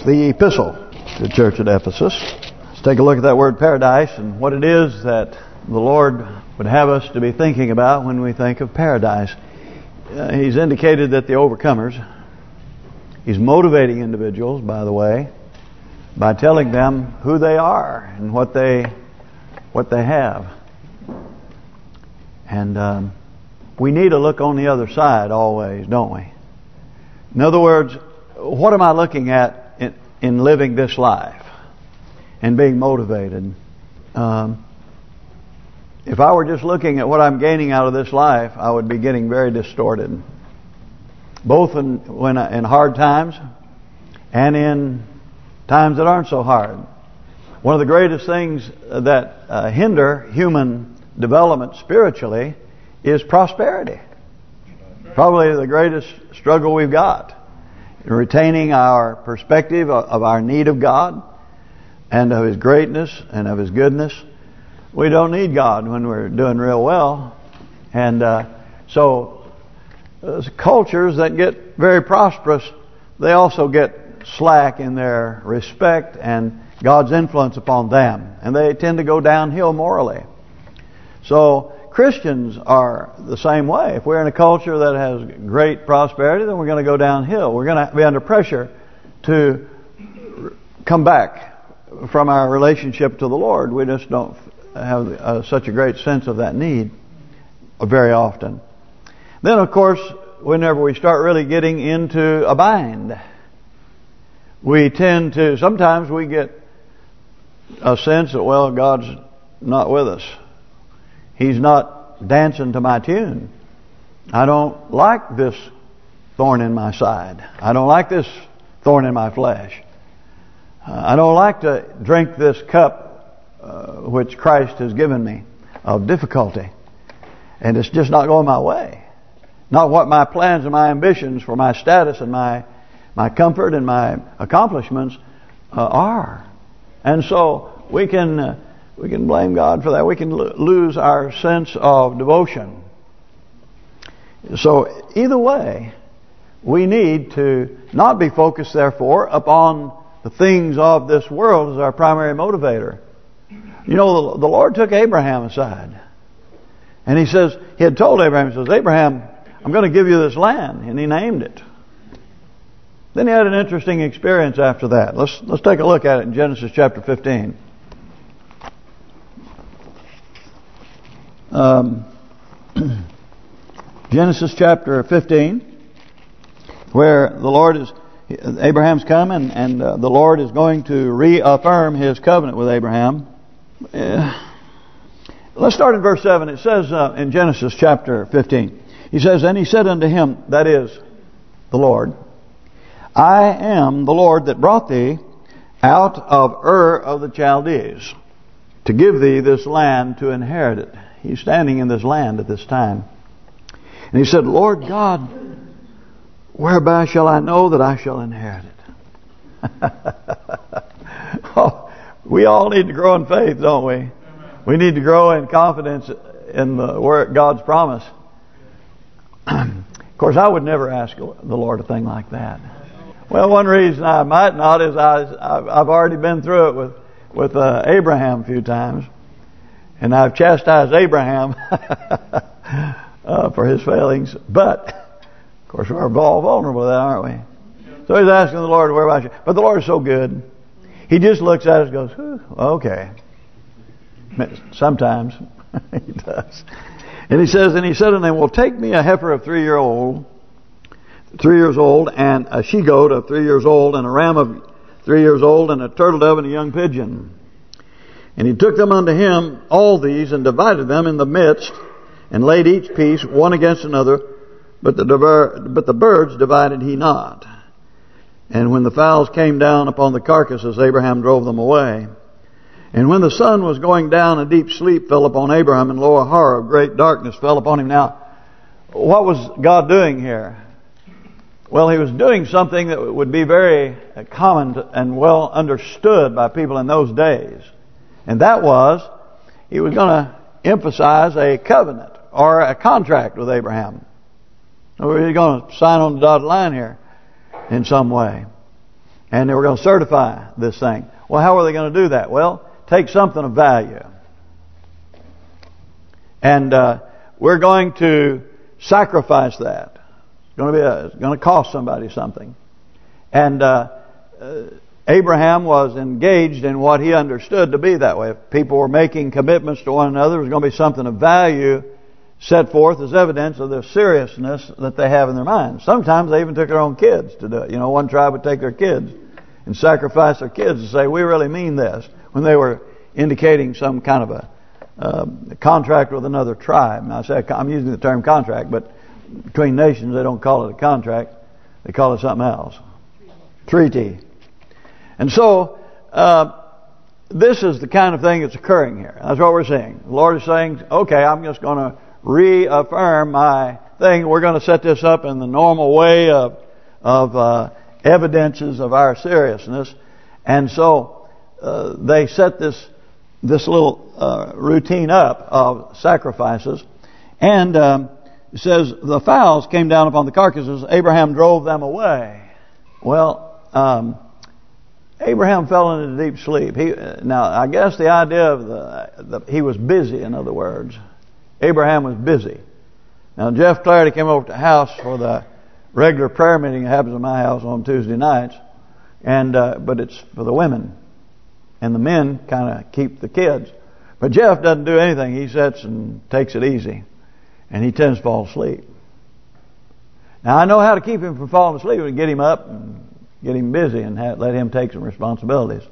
the epistle to the church at Ephesus. Let's take a look at that word paradise and what it is that the Lord would have us to be thinking about when we think of paradise. He's indicated that the overcomers, He's motivating individuals, by the way, by telling them who they are and what they have. And we need to look on the other side always, don't we? In other words, what am I looking at in living this life and being motivated? If I were just looking at what I'm gaining out of this life, I would be getting very distorted. Both in hard times and in times that aren't so hard. One of the greatest things that hinder human development spiritually is prosperity. Probably the greatest struggle we've got in retaining our perspective of our need of God and of His greatness and of His goodness. We don't need God when we're doing real well. And so cultures that get very prosperous, they also get slack in their respect and God's influence upon them. And they tend to go downhill morally. So Christians are the same way. If we're in a culture that has great prosperity, then we're going to go downhill. We're going to be under pressure to come back from our relationship to the Lord. We just don't have such a great sense of that need very often. Then, of course, whenever we start really getting into a bind, we tend to, sometimes we get a sense that, well, God's not with us. He's not dancing to my tune. I don't like this thorn in my side. I don't like this thorn in my flesh. I don't like to drink this cup which Christ has given me of difficulty. And it's just not going my way. Not what my plans and my ambitions for my status and my comfort and my accomplishments are. And so we can blame God for that. We can lose our sense of devotion. So either way, we need to not be focused, therefore, upon the things of this world as our primary motivator. You know, the Lord took Abraham aside. And He says, He had told Abraham, He says, Abraham, I'm going to give you this land. And He named it. Then he had an interesting experience after that. Let's take a look at it in Genesis chapter 15. Genesis chapter 15, where the Lord is, Abraham's come and the Lord is going to reaffirm His covenant with Abraham. Let's start in verse 7. It says in Genesis chapter 15, He says, And He said unto him, that is, the Lord, I am the Lord that brought thee out of Ur of the Chaldees, to give thee this land to inherit it. He's standing in this land at this time. And He said, Lord God, whereby shall I know that I shall inherit it? Oh, we all need to grow in faith, don't we? We need to grow in confidence in God's promise. Of course, I would never ask the Lord a thing like that. Well, one reason I might not is I've already been through it with Abraham a few times. And I've chastised Abraham for his failings. But, of course, we're all vulnerable to that, aren't we? So he's asking the Lord, where about you? But the Lord is so good. He just looks at us and goes, okay. Sometimes He does. And He says, and He said unto them, well, take me a heifer of 3 years old, and a she-goat of 3 years old, and a ram of 3 years old, and a turtle dove, and a young pigeon. And He took them unto him, all these, and divided them in the midst, and laid each piece one against another, but the birds divided He not. And when the fowls came down upon the carcasses, Abraham drove them away. And when the sun was going down, a deep sleep fell upon Abraham, and lo, a horror of great darkness fell upon him. Now, what was God doing here? Well, He was doing something that would be very common and well understood by people in those days. And that was, He was going to emphasize a covenant or a contract with Abraham. Or He's going to sign on the dotted line here in some way. And they were going to certify this thing. Well, how were they going to do that? Well, take something of value. And we're going to sacrifice that. It's going to cost somebody something. And Abraham was engaged in what he understood to be that way. If people were making commitments to one another, there was going to be something of value set forth as evidence of the seriousness that they have in their minds. Sometimes they even took their own kids to do it. You know, one tribe would take their kids and sacrifice their kids and say, we really mean this, when they were indicating some kind of a contract with another tribe. Now, I'm using the term contract, but between nations they don't call it a contract. They call it something else. Treaty. And so, this is the kind of thing that's occurring here. That's what we're seeing. The Lord is saying, okay, I'm just going to reaffirm my thing. We're going to set this up in the normal way of evidences of our seriousness. And so they set this little routine up of sacrifices. And it says, the fowls came down upon the carcasses. Abraham drove them away. Well, Abraham fell into deep sleep. Now, I guess the idea of he was busy, in other words. Abraham was busy. Now, Jeff Clarity came over to the house for the regular prayer meeting that happens in my house on Tuesday nights. And but it's for the women. And the men kind of keep the kids. But Jeff doesn't do anything. He sits and takes it easy. And he tends to fall asleep. Now, I know how to keep him from falling asleep and get him up and get him busy and let him take some responsibilities.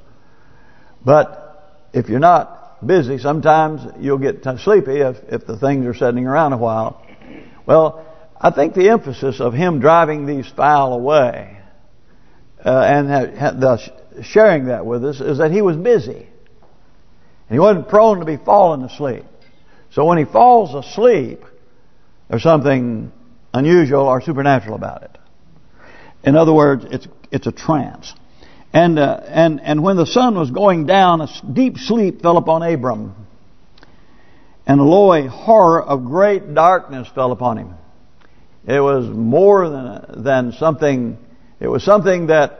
But if you're not busy, sometimes you'll get sleepy if the things are sitting around a while. Well, I think the emphasis of him driving these fowl away and thus sharing that with us is that he was busy. And he wasn't prone to be falling asleep. So when he falls asleep, there's something unusual or supernatural about it. In other words, it's a trance. And when the sun was going down, a deep sleep fell upon Abram. And a horror of great darkness fell upon him. It was more than something. It was something that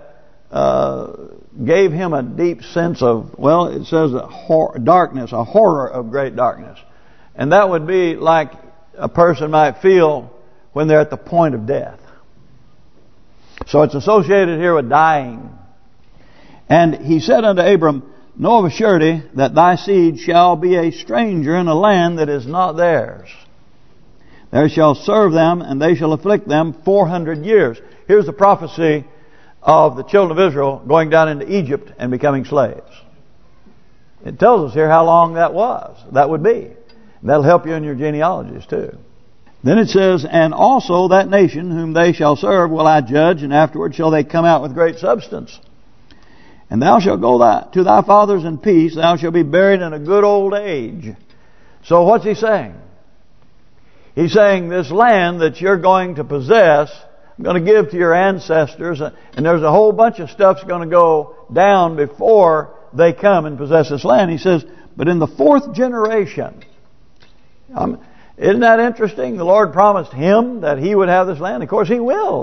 gave him a deep sense of, well, it says darkness, a horror of great darkness. And that would be like a person might feel when they're at the point of death. So it's associated here with dying. And he said unto Abram, know of a surety that thy seed shall be a stranger in a land that is not theirs. There shall serve them, and they shall afflict them 400 years. Here's the prophecy of the children of Israel going down into Egypt and becoming slaves. It tells us here how long that would be. That'll help you in your genealogies too. Then it says, and also that nation whom they shall serve will I judge, and afterward shall they come out with great substance. And thou shalt go to thy fathers in peace, thou shalt be buried in a good old age. So what's he saying? He's saying this land that you're going to possess, I'm going to give to your ancestors, and there's a whole bunch of stuff's going to go down before they come and possess this land. He says, but in the fourth generation... isn't that interesting? The Lord promised him that he would have this land. Of course, he will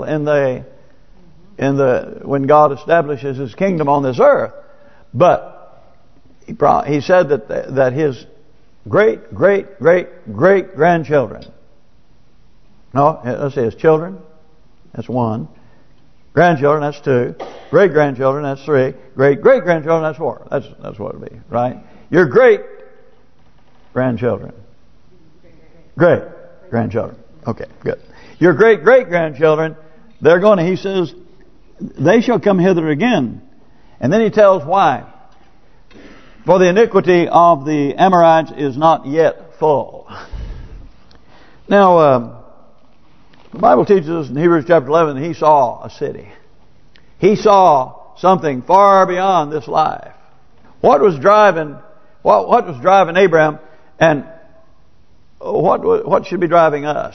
when God establishes His kingdom on this earth. But he said that his great grandchildren. No, let's say his children. That's one. Grandchildren, that's two. Great grandchildren, that's three. Great grandchildren, that's four. That's what it'll be, right? Your great grandchildren. Great grandchildren. Okay, good. Your great grandchildren, they're going to, he says, they shall come hither again. And then he tells why. For the iniquity of the Amorites is not yet full. Now, the Bible teaches us in Hebrews chapter 11 that he saw a city. He saw something far beyond this life. What was driving Abraham, and what should be driving us?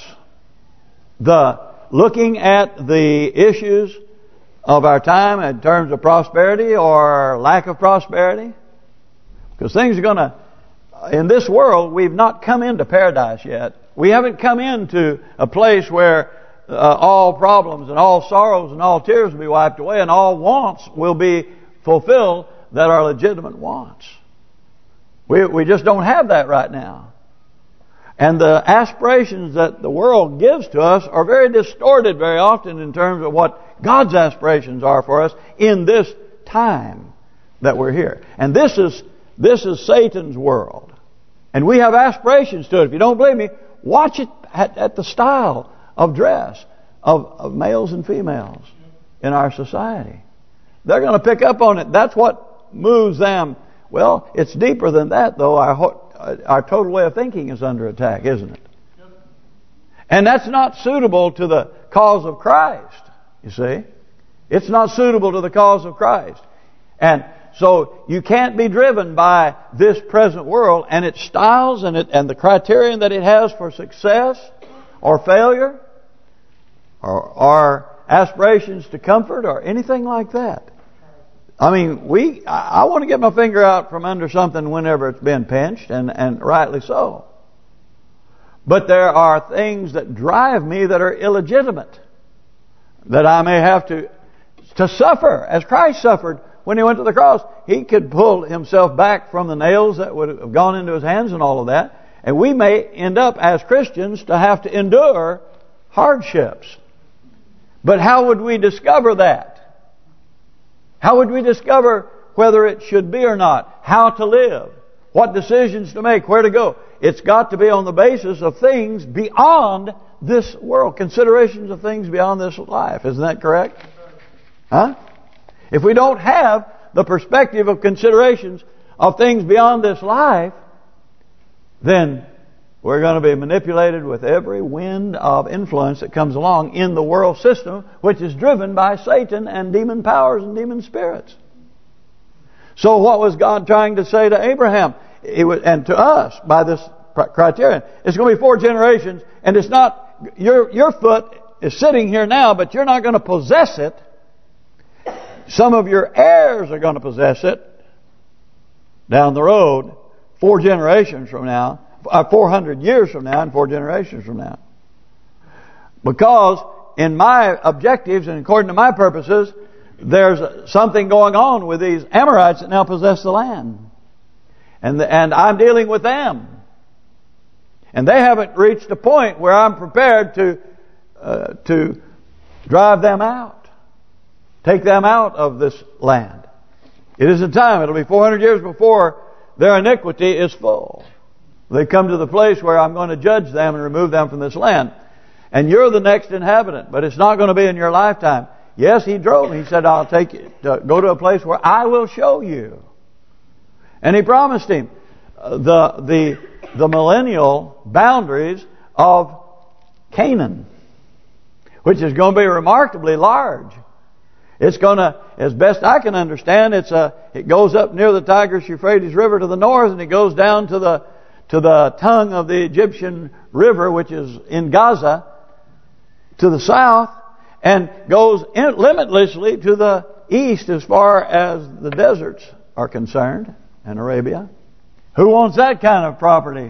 Looking at the issues of our time in terms of prosperity or lack of prosperity. Because things are going to, in this world, we've not come into paradise yet. We haven't come into a place where all problems and all sorrows and all tears will be wiped away, and all wants will be fulfilled that are legitimate wants. We just don't have that right now. And the aspirations that the world gives to us are very distorted very often in terms of what God's aspirations are for us in this time that we're here. And this is Satan's world. And we have aspirations to it. If you don't believe me, watch it at the style of dress of males and females in our society. They're going to pick up on it. That's what moves them. Well, it's deeper than that, though. Our total way of thinking is under attack, isn't it? And that's not suitable to the cause of Christ, you see. It's not suitable to the cause of Christ. And so you can't be driven by this present world and its styles and the criterion that it has for success or failure or aspirations to comfort or anything like that. I mean, I want to get my finger out from under something whenever it's been pinched, and rightly so. But there are things that drive me that are illegitimate, that I may have to suffer as Christ suffered when He went to the cross. He could pull Himself back from the nails that would have gone into His hands and all of that. And we may end up as Christians to have to endure hardships. But how would we discover that? How would we discover whether it should be or not? How to live? What decisions to make? Where to go? It's got to be on the basis of things beyond this world. Considerations of things beyond this life. Isn't that correct? Huh? If we don't have the perspective of considerations of things beyond this life, then we're going to be manipulated with every wind of influence that comes along in the world system, which is driven by Satan and demon powers and demon spirits. So what was God trying to say to Abraham and to us by this criterion? It's going to be 4 generations, and it's not your foot is sitting here now, but you're not going to possess it. Some of your heirs are going to possess it down the road 4 generations from now. 400 years from now and 4 generations from now. Because in my objectives and according to my purposes, there's something going on with these Amorites that now possess the land. And I'm dealing with them. And they haven't reached a point where I'm prepared to drive them out. Take them out of this land. It is a time, it'll be 400 years before their iniquity is full. They come to the place where I'm going to judge them and remove them from this land. And you're the next inhabitant, but it's not going to be in your lifetime. Yes, He drove me. He said, I'll take you to go to a place where I will show you. And He promised him the millennial boundaries of Canaan, which is going to be remarkably large. It's going to, as best I can understand, it goes up near the Tigris-Euphrates River to the north, and it goes down to the tongue of the Egyptian river, which is in Gaza, to the south, and goes limitlessly to the east as far as the deserts are concerned, in Arabia. Who wants that kind of property?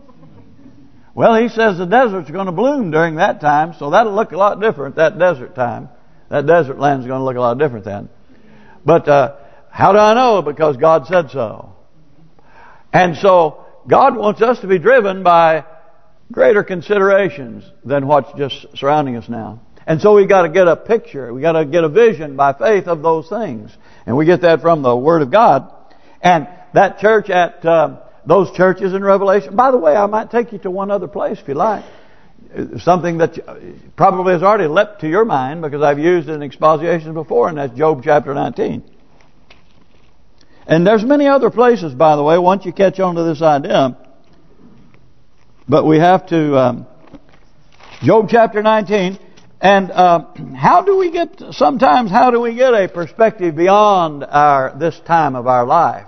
Well, He says the desert's going to bloom during that time, so that'll look a lot different, that desert time. That desert land's going to look a lot different then. But how do I know? Because God said so. And so God wants us to be driven by greater considerations than what's just surrounding us now. And so we got to get a picture. We got to get a vision by faith of those things. And we get that from the Word of God. And that church at those churches in Revelation. By the way, I might take you to one other place if you like. Something that probably has already leapt to your mind because I've used it in expositions before, and that's Job chapter 19. And there's many other places, by the way, once you catch on to this idea. But we have to... Job chapter 19. And how do we get a perspective beyond this time of our life?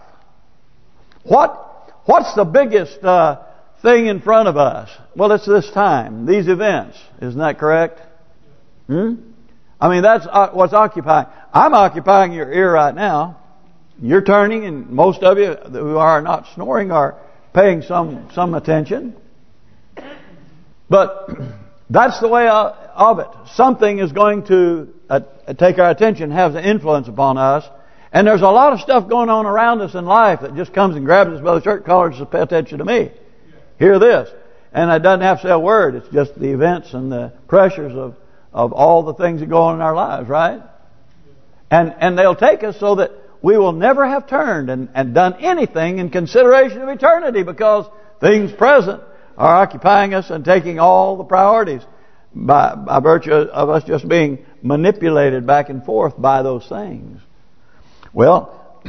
What's the biggest thing in front of us? Well, it's this time, these events. Isn't that correct? I mean, that's what's occupying. I'm occupying your ear right now. You're turning, and most of you who are not snoring are paying some attention. But that's the way of it. Something is going to take our attention, have an influence upon us. And there's a lot of stuff going on around us in life that just comes and grabs us by the shirt collar and says, pay attention to me. Hear this. And it doesn't have to say a word. It's just the events and the pressures of all the things that go on in our lives, right? And they'll take us so that we will never have turned and done anything in consideration of eternity, because things present are occupying us and taking all the priorities by virtue of us just being manipulated back and forth by those things. Well,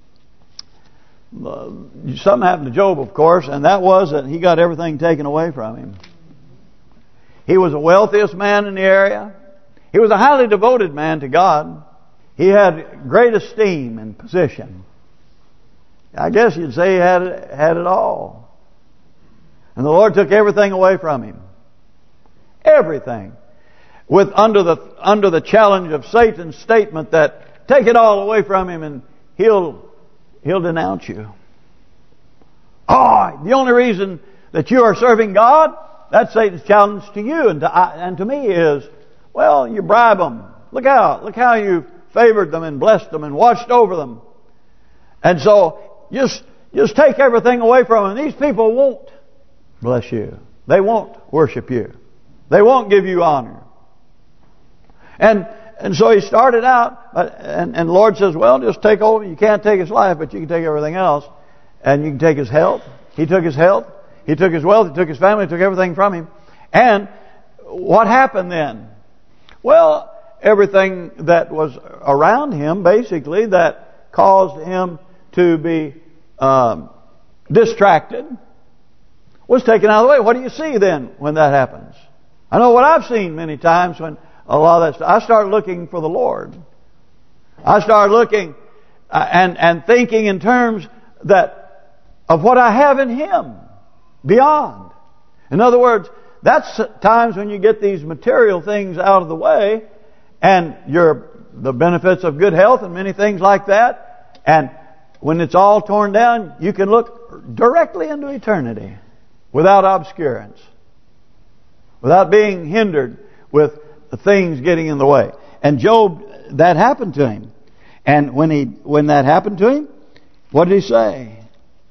something happened to Job, of course, and that was that he got everything taken away from him. He was the wealthiest man in the area. He was a highly devoted man to God. He had great esteem and position. I guess you'd say he had it all. And the Lord took everything away from him. Everything. Under the challenge of Satan's statement that take it all away from him and he'll denounce you. Oh, the only reason that you are serving God, that's Satan's challenge to you and to me is, well, you bribe them. Look how you've favored them and blessed them and watched over them. And so just take everything away from them. These people won't bless you. They won't worship you. They won't give you honor. And so he started out, and the Lord says, well, just take over. You can't take his life, but you can take everything else. And you can take his health. He took his health. He took his wealth. He took his family. He took everything from him. And what happened then? Well, everything that was around him, basically, that caused him to be distracted, was taken out of the way. What do you see then when that happens? I know what I've seen many times when a lot of that stuff. I start looking for the Lord. I start looking and thinking in terms of what I have in Him beyond. In other words, that's times when you get these material things out of the way, and the benefits of good health and many things like that. And when it's all torn down, you can look directly into eternity without obscurance, without being hindered with the things getting in the way. And Job, that happened to him. And when that happened to him, what did he say?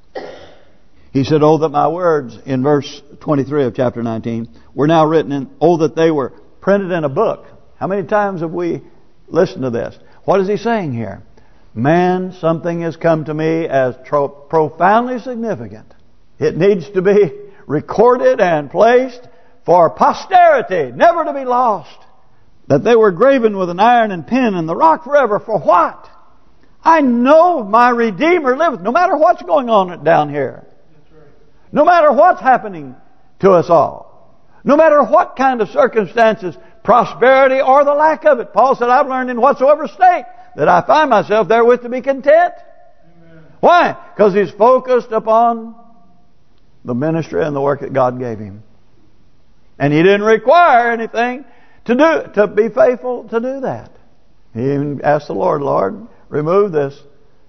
He said, "Oh, that my words," in verse 23 of chapter 19, "were now written in, oh, that they were printed in a book." How many times have we listened to this? What is he saying here? Man, something has come to me as profoundly significant. It needs to be recorded and placed for posterity, never to be lost. That they were graven with an iron and pen in the rock forever. For what? I know my Redeemer liveth. No matter what's going on down here. No matter what's happening to us all. No matter what kind of circumstances, prosperity or the lack of it. Paul said, I've learned in whatsoever state that I find myself therewith to be content. Amen. Why? Because he's focused upon the ministry and the work that God gave him. And he didn't require anything to be faithful to do that. He even asked the Lord, Lord, remove this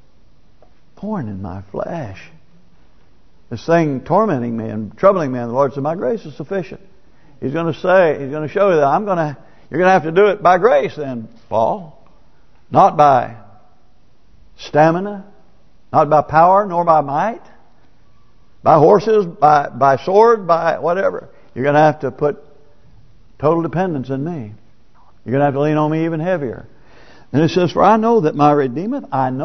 thorn in my flesh. This thing tormenting me and troubling me. And the Lord said, my grace is sufficient. He's going to show you that you're going to have to do it by grace then, Paul. Not by stamina, not by power, nor by might, by horses, by sword, by whatever. You're going to have to put total dependence in me. You're going to have to lean on me even heavier. And it says, for I know that my Redeemer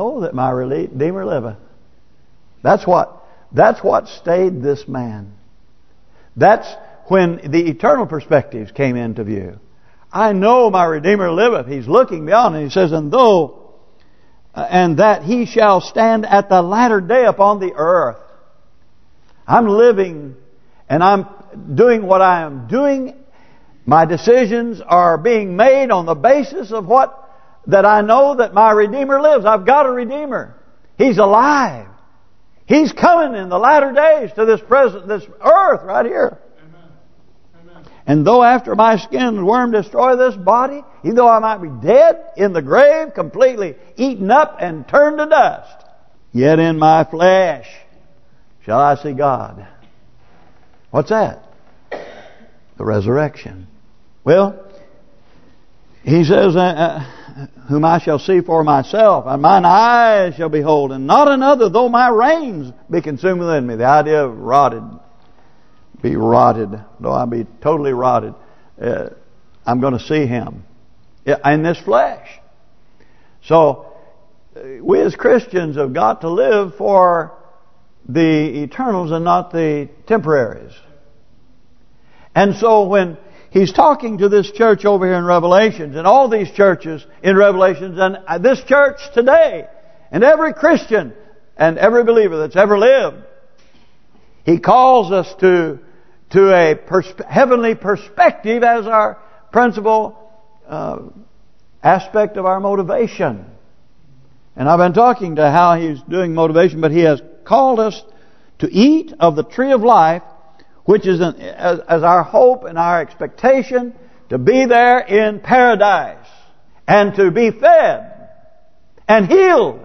liveth. That's what stayed this man. That's when the eternal perspectives came into view. I know my Redeemer liveth. He's looking beyond, and he says, and that he shall stand at the latter day upon the earth. I'm living and I'm doing what I am doing. My decisions are being made on the basis of that I know that my Redeemer lives. I've got a Redeemer. He's alive. He's coming in the latter days to this earth right here. Amen. And though after my skin and worm destroy this body, even though I might be dead in the grave, completely eaten up and turned to dust, yet in my flesh shall I see God. What's that? The resurrection. Well, He says, whom I shall see for myself, and mine eyes shall behold, and not another, though my reins be consumed within me. The idea of rotted, be rotted, though I be totally rotted, I'm going to see Him in this flesh. So, we as Christians have got to live for the eternals and not the temporaries. And so when He's talking to this church over here in Revelations, and all these churches in Revelations, and this church today, and every Christian and every believer that's ever lived, He calls us to a heavenly perspective as our principal aspect of our motivation. And I've been talking to how He's doing motivation, but He has called us to eat of the tree of life, which is as our hope and our expectation to be there in paradise and to be fed and healed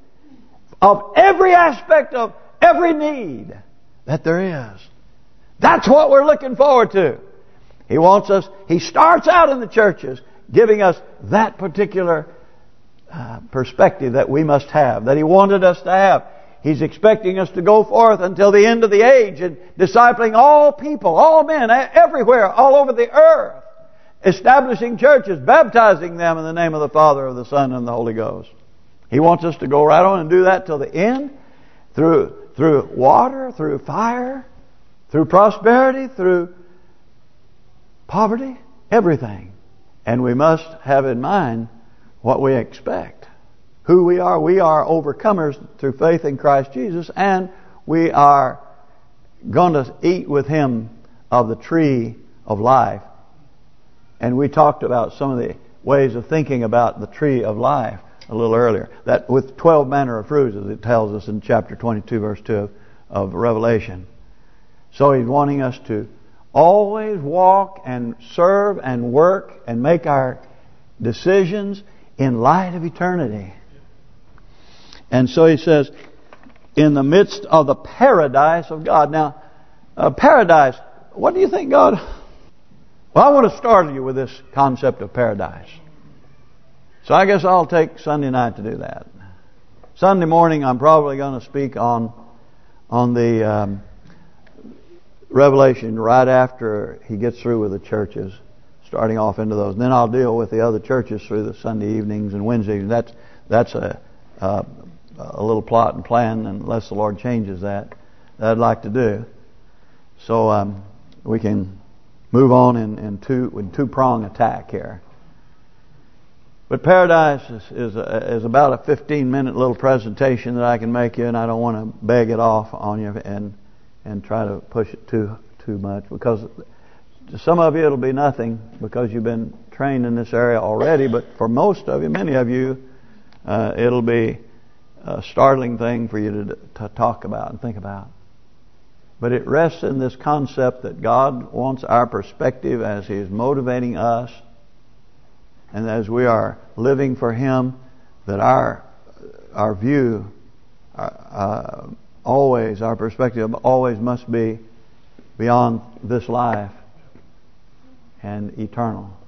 of every aspect of every need that there is. That's what we're looking forward to. He wants us, He starts out in the churches giving us that particular perspective that we must have, that He wanted us to have. He's expecting us to go forth until the end of the age and discipling all people, all men, everywhere, all over the earth, establishing churches, baptizing them in the name of the Father, of the Son, and the Holy Ghost. He wants us to go right on and do that till the end, through water, through fire, through prosperity, through poverty, everything. And we must have in mind what we expect. Who we are overcomers through faith in Christ Jesus, and we are going to eat with Him of the tree of life. And we talked about some of the ways of thinking about the tree of life a little earlier. That with 12 manner of fruits, as it tells us in chapter 22, verse 2 of Revelation. So He's wanting us to always walk and serve and work and make our decisions in light of eternity. And so He says, in the midst of the paradise of God. Now, paradise, what do you think God... Well, I want to startle you with this concept of paradise. So I guess I'll take Sunday night to do that. Sunday morning I'm probably going to speak on the Revelation right after he gets through with the churches, starting off into those. And then I'll deal with the other churches through the Sunday evenings and Wednesday evenings. That's a little plot and plan, unless the Lord changes that I'd like to do. So we can move on in two-prong attack here. But paradise is about a 15-minute little presentation that I can make you, and I don't want to beg it off on you and try to push it too much, because to some of you it'll be nothing because you've been trained in this area already. But for most of you, many of you, it'll be a startling thing for you to talk about and think about. But it rests in this concept that God wants our perspective as He is motivating us, and as we are living for Him, that our view, always, our perspective always must be beyond this life and eternal.